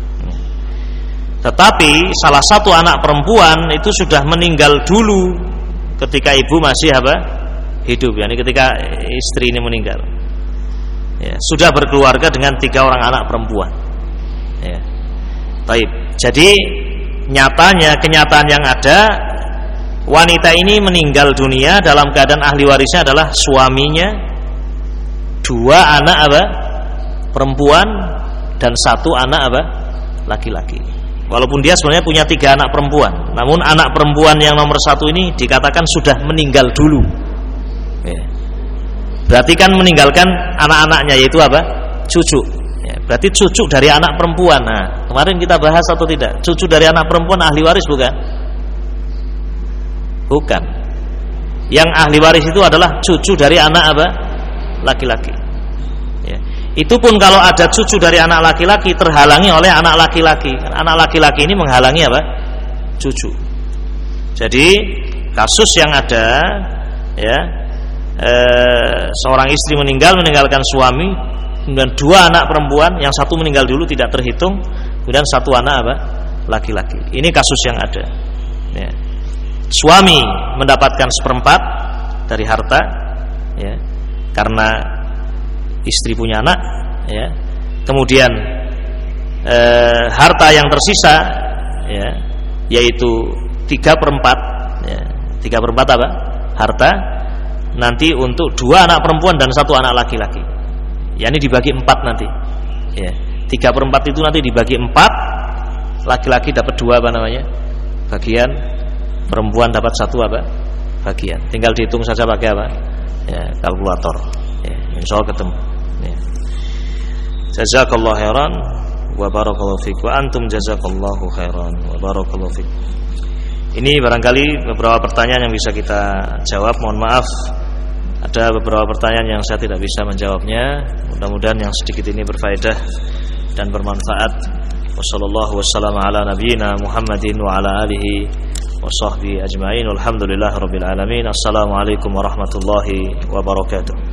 Tetapi salah satu anak perempuan itu sudah meninggal dulu ketika ibu masih hidup, yakni ketika istri ini meninggal. Ya, sudah berkeluarga dengan 3 orang anak perempuan. Ya. Baik. Jadi nyatanya, kenyataan yang ada, wanita ini meninggal dunia dalam keadaan ahli warisnya adalah suaminya, 2 anak apa? Perempuan dan 1 anak apa? Laki-laki. Walaupun dia sebenarnya punya 3 anak perempuan, namun anak perempuan yang nomor 1 ini dikatakan sudah meninggal dulu. Ya. Berarti kan meninggalkan anak-anaknya, yaitu apa? Cucu. Ya, berarti cucu dari anak perempuan. Nah, kemarin kita bahas atau tidak? Cucu dari anak perempuan ahli waris bukan? Bukan. Yang ahli waris itu adalah cucu dari anak apa? Laki-laki. Ya. Itu pun kalau ada cucu dari anak laki-laki terhalangi oleh anak laki-laki. Anak laki-laki ini menghalangi apa? Cucu. Jadi kasus yang ada, ya, seorang istri meninggalkan suami, kemudian 2 anak perempuan, yang 1 meninggal dulu tidak terhitung, kemudian 1 anak apa? Laki-laki. Ini kasus yang ada. Ya. Suami mendapatkan 1/4 dari harta, ya, karena istri punya anak, ya. Kemudian harta yang tersisa, ya, yaitu 3/4, ya. 3/4 apa? Harta nanti untuk 2 anak perempuan dan 1 anak laki-laki. Ya, ini dibagi 4 nanti. Ya, 3/4 itu nanti dibagi 4, laki-laki dapat 2 apa namanya? Bagian, perempuan dapat 1 apa? Bagian. Tinggal dihitung saja pakai apa? Ya, kalkulator. Ya, insyaallah ketemu. Ya. Jazakallahu khairan wa barakallahu fiik wa antum jazakallahu khairan wa barakallahu fiik. Ini barangkali beberapa pertanyaan yang bisa kita jawab. Mohon maaf ada beberapa pertanyaan yang saya tidak bisa menjawabnya. Mudah-mudahan yang sedikit ini berfaedah dan bermanfaat. Wassallallahu wassalamu ala nabiyyina Muhammadin wa ala alihi wa sahbihi ajma'in. Walhamdulillahirabbil alamin. Assalamualaikum warahmatullahi wabarakatuh.